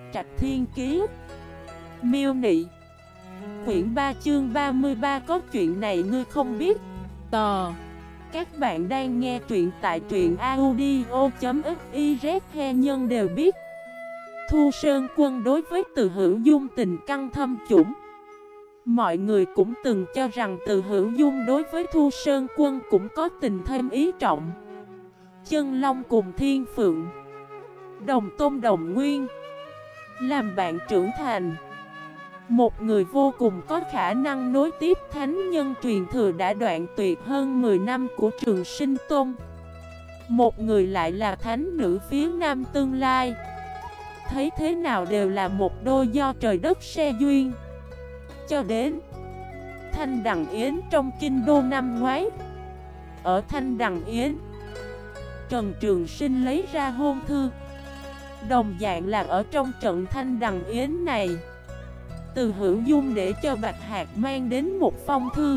Trạch Thiên Kiế. Miêu Nị. Quyển 3 chương 33. Có chuyện này ngươi không biết. Tò. Các bạn đang nghe truyện tại truyện audio.xyz. He nhân đều biết Thu Sơn Quân đối với Từ Hữu Dung tình căng thâm chủng. Mọi người cũng từng cho rằng Từ Hữu Dung đối với Thu Sơn Quân cũng có tình thêm ý trọng. Chân Long cùng Thiên Phượng, đồng tôn đồng nguyên, làm bạn trưởng thành. Một người vô cùng có khả năng nối tiếp thánh nhân truyền thừa đã đoạn tuyệt hơn 10 năm của Trường Sinh Tôn. Một người lại là thánh nữ phía nam tương lai. Thấy thế nào đều là một đôi do trời đất se duyên. Cho đến Thanh Đằng Yến trong kinh đô năm ngoái. Ở Thanh Đằng Yến, Trần Trường Sinh lấy ra hôn thư. Đồng dạng là ở trong trận Thanh Đằng Yến này, Từ Hữu Dung để cho Bạch Hạc mang đến một phong thư.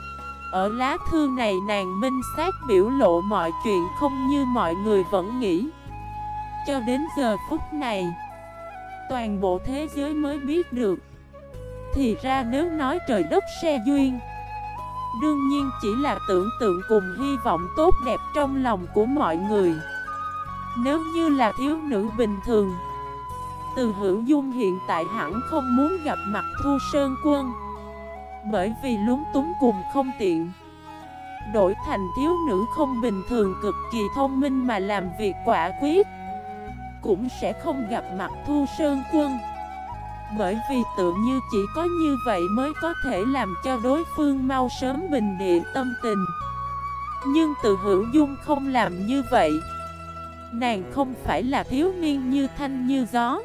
Ở lá thư này nàng minh xác biểu lộ mọi chuyện không như mọi người vẫn nghĩ. Cho đến giờ phút này, toàn bộ thế giới mới biết được. Thì ra nếu nói trời đất se duyên, đương nhiên chỉ là tưởng tượng cùng hy vọng tốt đẹp trong lòng của mọi người. Nếu như là thiếu nữ bình thường, Từ Hữu Dung hiện tại hẳn không muốn gặp mặt Thu Sơn Quân, bởi vì lúng túng cùng không tiện. Đổi thành thiếu nữ không bình thường cực kỳ thông minh mà làm việc quả quyết, cũng sẽ không gặp mặt Thu Sơn Quân. Bởi vì tự như chỉ có như vậy mới có thể làm cho đối phương mau sớm bình địa tâm tình. Nhưng Từ Hữu Dung không làm như vậy. Nàng không phải là thiếu niên như thanh như gió,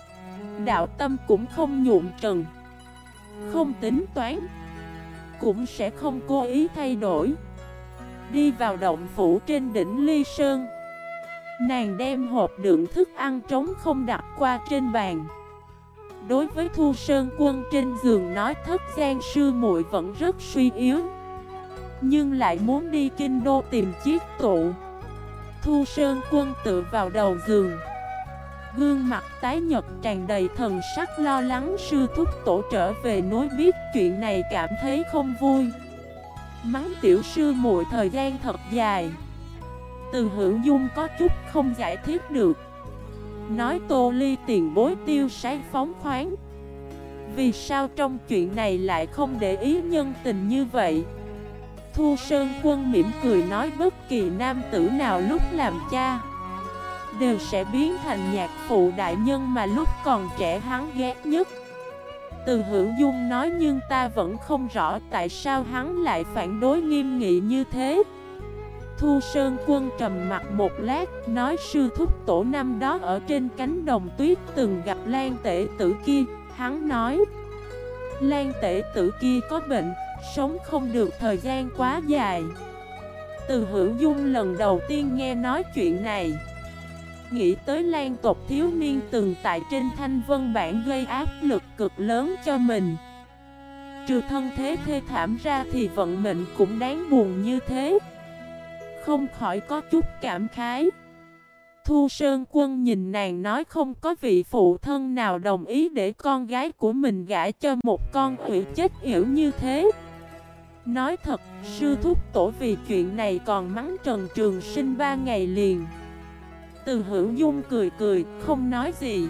đạo tâm cũng không nhuộm trần, không tính toán, cũng sẽ không cố ý thay đổi. Đi vào động phủ trên đỉnh Ly Sơn, nàng đem hộp đựng thức ăn trống không đặt qua trên bàn. Đối với Thu Sơn Quân trên giường nói Thất Gian sư muội vẫn rất suy yếu, nhưng lại muốn đi kinh đô tìm chiếc tụ. Thu Sơn Quân tựa vào đầu giường, gương mặt tái nhợt tràn đầy thần sắc lo lắng sư thúc tổ trở về núi biết chuyện này cảm thấy không vui. Mắng tiểu sư muội thời gian thật dài. Từ Hữu Dung có chút không giải thích được, nói Tô Ly tiền bối tiêu sái phóng khoáng, vì sao trong chuyện này lại không để ý nhân tình như vậy? Thu Sơn Quân mỉm cười nói bất kỳ nam tử nào lúc làm cha đều sẽ biến thành nhạc phụ đại nhân mà lúc còn trẻ hắn ghét nhất. Từ Hữu Dung nói nhưng ta vẫn không rõ tại sao hắn lại phản đối nghiêm nghị như thế. Thu Sơn Quân trầm mặt một lát, nói sư thúc tổ năm đó ở trên cánh đồng tuyết từng gặp Lan Tể Tử kia. Hắn nói Lan Tể Tử kia có bệnh, sống không được thời gian quá dài. Từ Hữu Dung lần đầu tiên nghe nói chuyện này, nghĩ tới Lan tộc thiếu niên từng tại trên Thanh Vân Bản gây áp lực cực lớn cho mình. Trừ thân thế thê thảm ra thì vận mệnh cũng đáng buồn như thế, không khỏi có chút cảm khái. Thu Sơn Quân nhìn nàng nói không có vị phụ thân nào đồng ý để con gái của mình gả cho một con quỷ chết yểu như thế. Nói thật, sư thúc tổ vì chuyện này còn mắng Trần Trường Sinh 3 ngày liền. Từ Hữu Dung cười cười, không nói gì.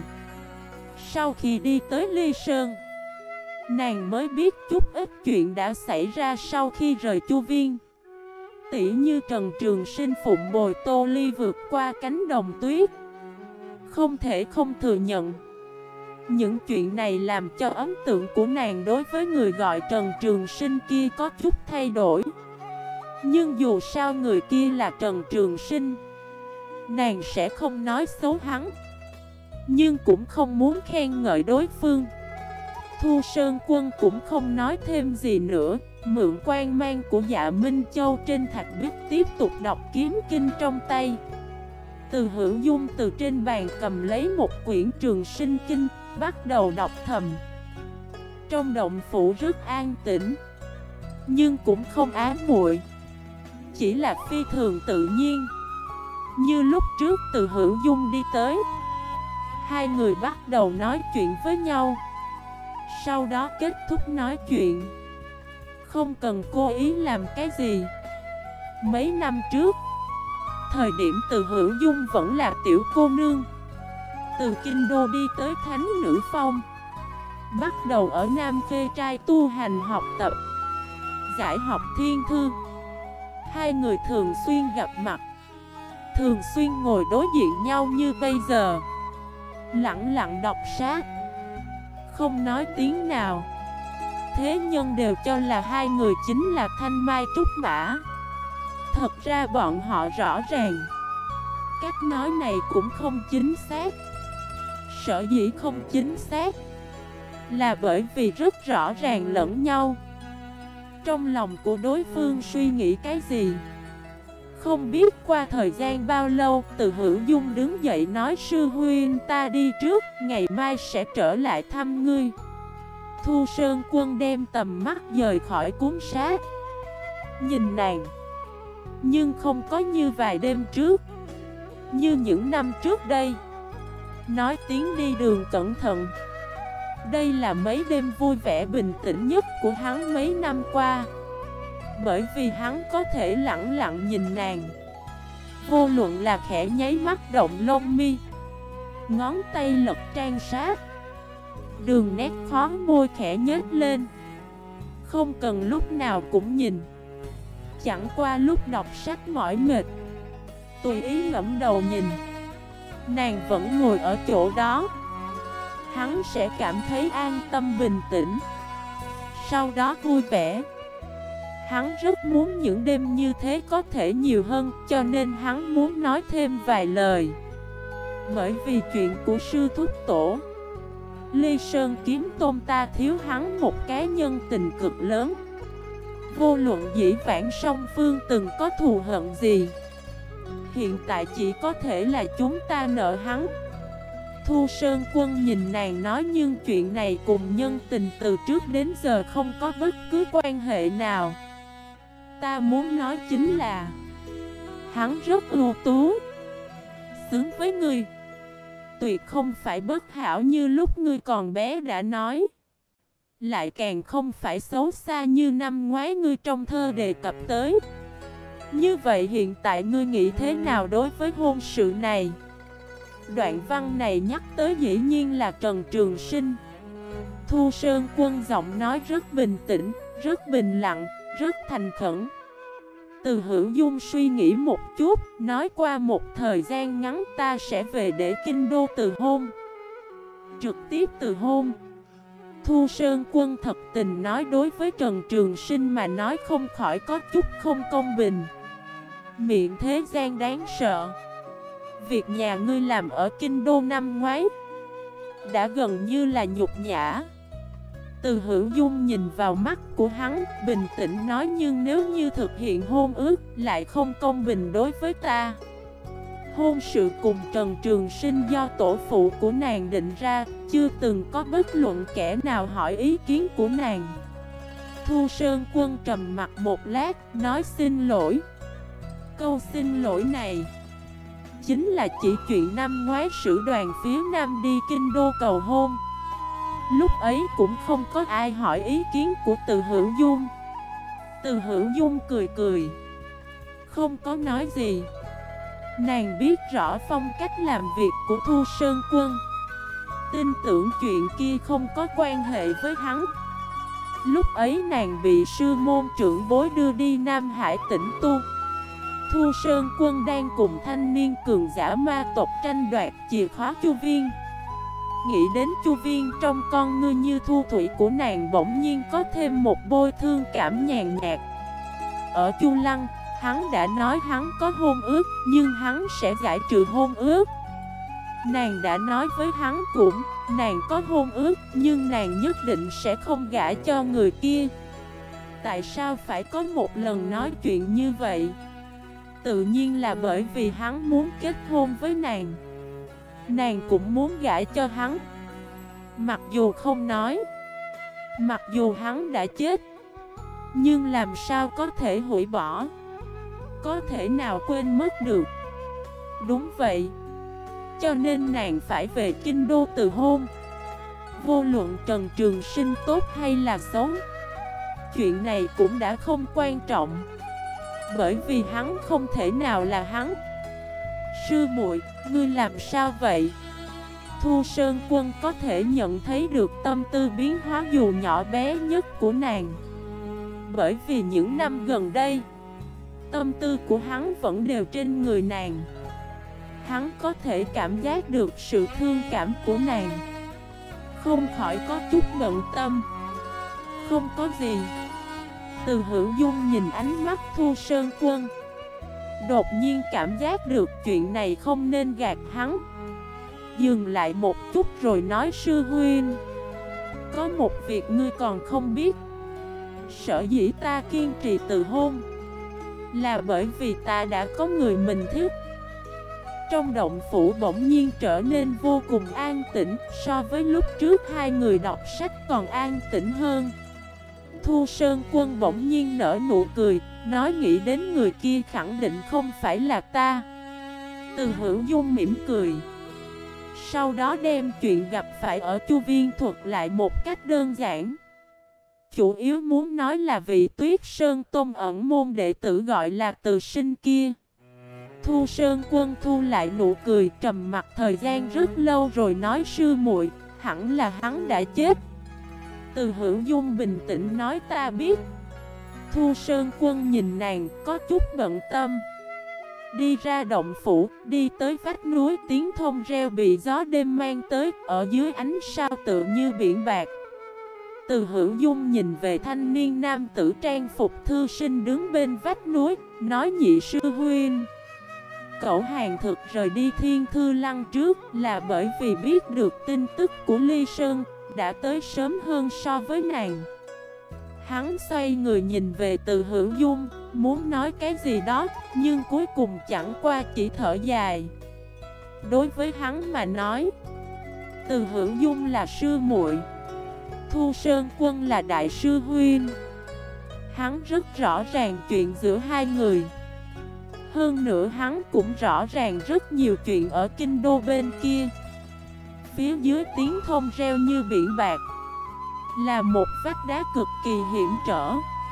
Sau khi đi tới Ly Sơn, nàng mới biết chút ít chuyện đã xảy ra sau khi rời Chu Viên. Tỉ như Trần Trường Sinh phụng bồi Tô Ly vượt qua cánh đồng tuyết. Không thể không thừa nhận, những chuyện này làm cho ấn tượng của nàng đối với người gọi Trần Trường Sinh kia có chút thay đổi. Nhưng dù sao người kia là Trần Trường Sinh, nàng sẽ không nói xấu hắn, nhưng cũng không muốn khen ngợi đối phương. Thu Sơn Quân cũng không nói thêm gì nữa, mượn quang mang của Dạ Minh Châu trên thạch bích tiếp tục đọc kiếm kinh trong tay. Từ Hữu Dung từ trên bàn cầm lấy một quyển Trường Sinh Kinh, bắt đầu đọc thầm. Trong động phủ rất an tĩnh, nhưng cũng không ám muội, chỉ là phi thường tự nhiên. Như lúc trước Từ Hữu Dung đi tới, Hai người bắt đầu nói chuyện với nhau. Sau đó kết thúc nói chuyện. Không cần cố ý làm cái gì. Mấy năm trước, thời điểm Từ Hữu Dung vẫn là tiểu cô nương, từ Kinh Đô đi tới Thánh Nữ Phong, bắt đầu ở Nam Khê Trai tu hành học tập, giải học thiên thư. Hai người thường xuyên gặp mặt, thường xuyên ngồi đối diện nhau như bây giờ, lặng lặng đọc sách, không nói tiếng nào. Thế nhân đều cho là hai người chính là thanh mai trúc mã. Thật ra bọn họ rõ ràng, cách nói này cũng không chính xác. Sở dĩ không chính xác là bởi vì rất rõ ràng lẫn nhau, trong lòng của đối phương suy nghĩ cái gì. Không biết qua thời gian bao lâu, Từ Hữu Dung đứng dậy nói: sư huynh ta đi trước, ngày mai sẽ trở lại thăm ngươi. Thu Sơn Quân đem tầm mắt dời khỏi cuốn sách, nhìn nàng, nhưng không có như vài đêm trước, như những năm trước đây, nói tiếng đi đường cẩn thận. Đây là mấy đêm vui vẻ bình tĩnh nhất của hắn mấy năm qua, bởi vì hắn có thể lặng lặng nhìn nàng. Vô luận là khẽ nháy mắt động lông mi, ngón tay lật trang sách, đường nét khó môi khẽ nhếch lên, không cần lúc nào cũng nhìn. Chẳng qua lúc đọc sách mỏi mệt, tùy ý ngẫm đầu nhìn, nàng vẫn ngồi ở chỗ đó, hắn sẽ cảm thấy an tâm bình tĩnh, sau đó vui vẻ. Hắn rất muốn những đêm như thế có thể nhiều hơn, cho nên hắn muốn nói thêm vài lời. Bởi vì chuyện của sư thúc tổ, Ly Sơn Kiếm Tôn ta thiếu hắn một cái nhân tình cực lớn. Vô luận dĩ vãng song phương từng có thù hận gì, hiện tại chỉ có thể là chúng ta nợ hắn. Thu Sơn Quân nhìn nàng nói: nhưng chuyện này cùng nhân tình từ trước đến giờ không có bất cứ quan hệ nào. Ta muốn nói chính là hắn rất ưu tú, xứng với ngươi, tuyệt không phải bất hảo như lúc ngươi còn bé đã nói, lại càng không phải xấu xa như năm ngoái ngươi trong thơ đề cập tới. Như vậy hiện tại ngươi nghĩ thế nào đối với hôn sự này? Đoạn văn này nhắc tới dĩ nhiên là Trần Trường Sinh. Thu Sơn Quân giọng nói rất bình tĩnh, rất bình lặng, rất thành khẩn. Từ Hữu Dung suy nghĩ một chút, nói: qua một thời gian ngắn ta sẽ về để Kinh Đô từ hôn. Trực tiếp từ hôn. Thu Sơn Quân thật tình nói: đối với Trần Trường Sinh mà nói không khỏi có chút không công bình. Miệng thế gian đáng sợ. Việc nhà ngươi làm ở Kinh Đô năm ngoái đã gần như là nhục nhã. Từ Hữu Dung nhìn vào mắt của hắn, bình tĩnh nói: nhưng nếu như thực hiện hôn ước, lại không công bình đối với ta. Hôn sự cùng Trần Trường Sinh do tổ phụ của nàng định ra, chưa từng có bất luận kẻ nào hỏi ý kiến của nàng. Thu Sơn Quân trầm mặt một lát, nói: xin lỗi. Câu xin lỗi này chính là chỉ chuyện năm ngoái sử đoàn phía Nam đi Kinh Đô cầu hôn. Lúc ấy cũng không có ai hỏi ý kiến của Từ Hữu Dung. Từ Hữu Dung cười cười, không có nói gì. Nàng biết rõ phong cách làm việc của Thu Sơn Quân, tin tưởng chuyện kia không có quan hệ với hắn. Lúc ấy nàng bị sư môn trưởng bối đưa đi Nam Hải tĩnh tu. Thu Sơn Quân đang cùng thanh niên cường giả ma tộc tranh đoạt chìa khóa Chu Viên. Nghĩ đến Chu Viên, trong con ngươi như thu thủy của nàng bỗng nhiên có thêm một bôi thương cảm nhàn nhạt. Ở Chu Lăng, hắn đã nói hắn có hôn ước, nhưng hắn sẽ giải trừ hôn ước. Nàng đã nói với hắn cũng, nàng có hôn ước, nhưng nàng nhất định sẽ không gả cho người kia. Tại sao phải có một lần nói chuyện như vậy? Tự nhiên là bởi vì hắn muốn kết hôn với nàng. Nàng cũng muốn gả cho hắn. Mặc dù không nói, mặc dù hắn đã chết, nhưng làm sao có thể hủy bỏ, có thể nào quên mất được. Đúng vậy, cho nên nàng phải về kinh đô từ hôn. Vô luận Trần Trường Sinh tốt hay là xấu, chuyện này cũng đã không quan trọng, bởi vì hắn không thể nào là hắn. Sư muội, ngươi làm sao vậy? Thu Sơn Quân có thể nhận thấy được tâm tư biến hóa dù nhỏ bé nhất của nàng, bởi vì những năm gần đây, tâm tư của hắn vẫn đều trên người nàng. Hắn có thể cảm giác được sự thương cảm của nàng, không khỏi có chút bận tâm. Không có gì. Từ Hữu Dung nhìn ánh mắt Thu Sơn Quân, đột nhiên cảm giác được chuyện này không nên gạt hắn. Dừng lại một chút rồi nói: sư huynh, có một việc ngươi còn không biết. Sở dĩ ta kiên trì từ hôn là bởi vì ta đã có người mình thích. Trong động phủ bỗng nhiên trở nên vô cùng an tĩnh, so với lúc trước hai người đọc sách còn an tĩnh hơn. Thu Sơn Quân bỗng nhiên nở nụ cười, nói: nghĩ đến người kia khẳng định không phải là ta. Từ Hữu Dung mỉm cười, sau đó đem chuyện gặp phải ở Chu Viên thuật lại một cách đơn giản. Chủ yếu muốn nói là vị Tuyết Sơn Tôn ẩn môn đệ tử gọi là Từ Sinh kia. Thu Sơn Quân thu lại nụ cười, trầm mặt thời gian rất lâu rồi nói: sư muội, hẳn là hắn đã chết. Từ Hữu Dung bình tĩnh nói: ta biết. Thu Sơn Quân nhìn nàng có chút bận tâm. Đi ra động phủ, đi tới vách núi, tiếng thông reo bị gió đêm mang tới, ở dưới ánh sao tựa như biển bạc. Từ Hữu Dung nhìn về thanh niên nam tử trang phục thư sinh đứng bên vách núi, nói: nhị sư huynh, Cẩu Hàng Thực rời đi Thiên Thư Lăng trước là bởi vì biết được tin tức của Ly Sơn, đã tới sớm hơn so với nàng. Hắn xoay người nhìn về Từ Hữu Dung, muốn nói cái gì đó, nhưng cuối cùng chẳng qua chỉ thở dài. Đối với hắn mà nói, Từ Hữu Dung là sư muội, Thu Sơn Quân là đại sư huynh. Hắn rất rõ ràng chuyện giữa hai người. Hơn nữa hắn cũng rõ ràng rất nhiều chuyện ở kinh đô bên kia. Phía dưới tiếng thông reo như biển bạc, là một vách đá cực kỳ hiểm trở.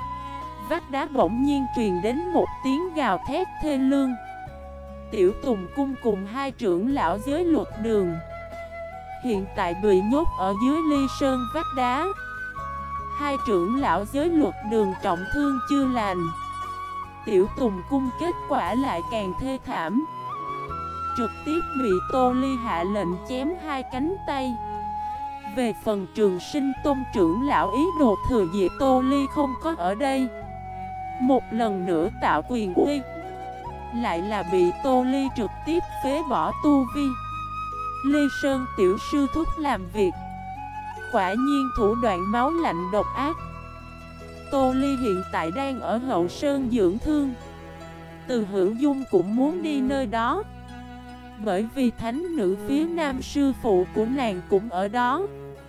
Vách đá bỗng nhiên truyền đến một tiếng gào thét thê lương. Tiểu Tùng Cung cùng hai trưởng lão giới luật đường hiện tại bị nhốt ở dưới Ly Sơn vách đá. Hai trưởng lão giới luật đường trọng thương chưa lành. Tiểu Tùng Cung kết quả lại càng thê thảm, trực tiếp bị Tô Ly hạ lệnh chém hai cánh tay. Về phần Trường Sinh Tôn trưởng lão ý đồ thừa dịp Tô Ly không có ở đây, một lần nữa tạo quyền uy, lại là bị Tô Ly trực tiếp phế bỏ tu vi. Ly Sơn tiểu sư thúc làm việc quả nhiên thủ đoạn máu lạnh độc ác. Tô Ly hiện tại đang ở Hậu Sơn dưỡng thương. Từ Hữu Dung cũng muốn đi nơi đó, bởi vì thánh nữ phía nam sư phụ của nàng cũng ở đó.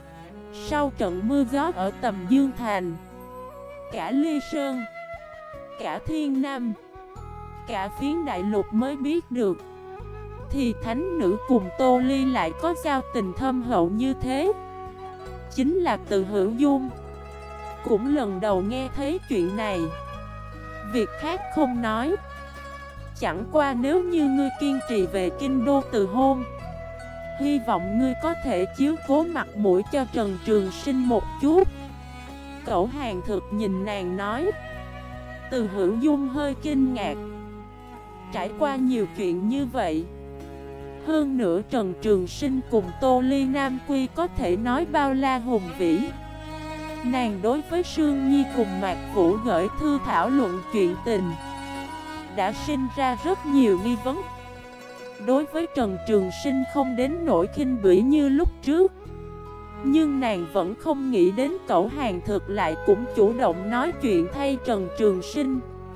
Sau trận mưa gió ở Tầm Dương Thành, cả Ly Sơn, cả Thiên Nam, cả phiến đại lục mới biết được, thì thánh nữ cùng Tô Ly lại có giao tình thâm hậu như thế. Chính là Từ Hữu Dung cũng lần đầu nghe thấy chuyện này. Việc khác không nói, chẳng qua nếu như ngươi kiên trì về kinh đô từ hôn, hy vọng ngươi có thể chiếu cố mặt mũi cho Trần Trường Sinh một chút. Cẩu Hàng Thực nhìn nàng nói. Từ Hữu Dung hơi kinh ngạc. Trải qua nhiều chuyện như vậy, hơn nữa Trần Trường Sinh cùng Tô Ly Nam Quy có thể nói bao la hùng vĩ. Nàng đối với Sương Nhi cùng Mạc Vũ gửi thư thảo luận chuyện tình, đã sinh ra rất nhiều nghi vấn. Đối với Trần Trường Sinh không đến nỗi khinh bỉ như lúc trước, nhưng nàng vẫn không nghĩ đến Cẩu Hàng Thực lại cũng chủ động nói chuyện thay Trần Trường Sinh.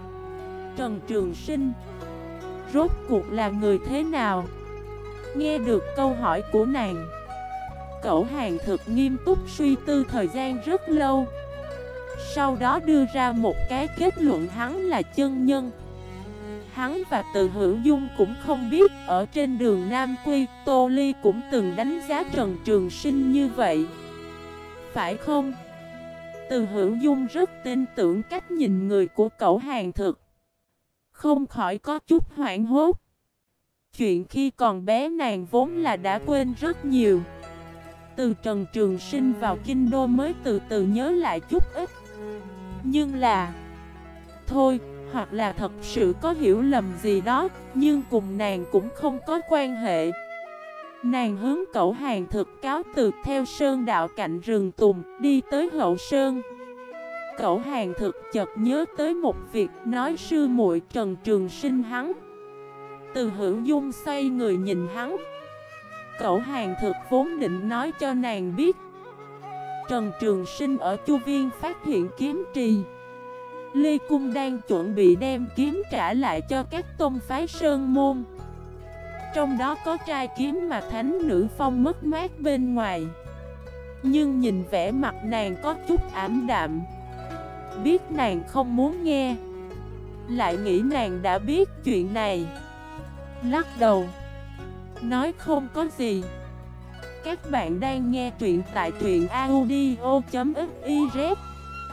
Trần Trường Sinh rốt cuộc là người thế nào? Nghe được câu hỏi của nàng, Cẩu Hàng Thực nghiêm túc suy tư thời gian rất lâu, sau đó đưa ra một cái kết luận: hắn là chân nhân. Hắn và Từ Hữu Dung cũng không biết, ở trên đường Nam Quy, Tô Ly cũng từng đánh giá Trần Trường Sinh như vậy. Phải không? Từ Hữu Dung rất tin tưởng cách nhìn người của Cẩu Hàng Thực, không khỏi có chút hoảng hốt. Chuyện khi còn bé nàng vốn là đã quên rất nhiều. Từ Trần Trường Sinh vào kinh đô mới từ từ nhớ lại chút ít. Nhưng là... thôi, hoặc là thật sự có hiểu lầm gì đó, nhưng cùng nàng cũng không có quan hệ. Nàng hướng Cẩu Hàng Thực cáo từ, theo sơn đạo cạnh rừng tùng, đi tới hậu sơn. Cẩu Hàng Thực chợt nhớ tới một việc, nói sư muội Trần Trường Sinh hắn. Từ Hữu Dung xoay người nhìn hắn. Cẩu Hàng Thực vốn định nói cho nàng biết Trần Trường Sinh ở Chu Viên phát hiện kiếm trì. Lê Cung đang chuẩn bị đem kiếm trả lại cho các tôn phái sơn môn. Trong đó có trai kiếm mà thánh nữ phong mất mát bên ngoài. Nhưng nhìn vẻ mặt nàng có chút ảm đạm, biết nàng không muốn nghe, lại nghĩ nàng đã biết chuyện này, lắc đầu nói không có gì. Các bạn đang nghe truyện tại truyện audio.fif.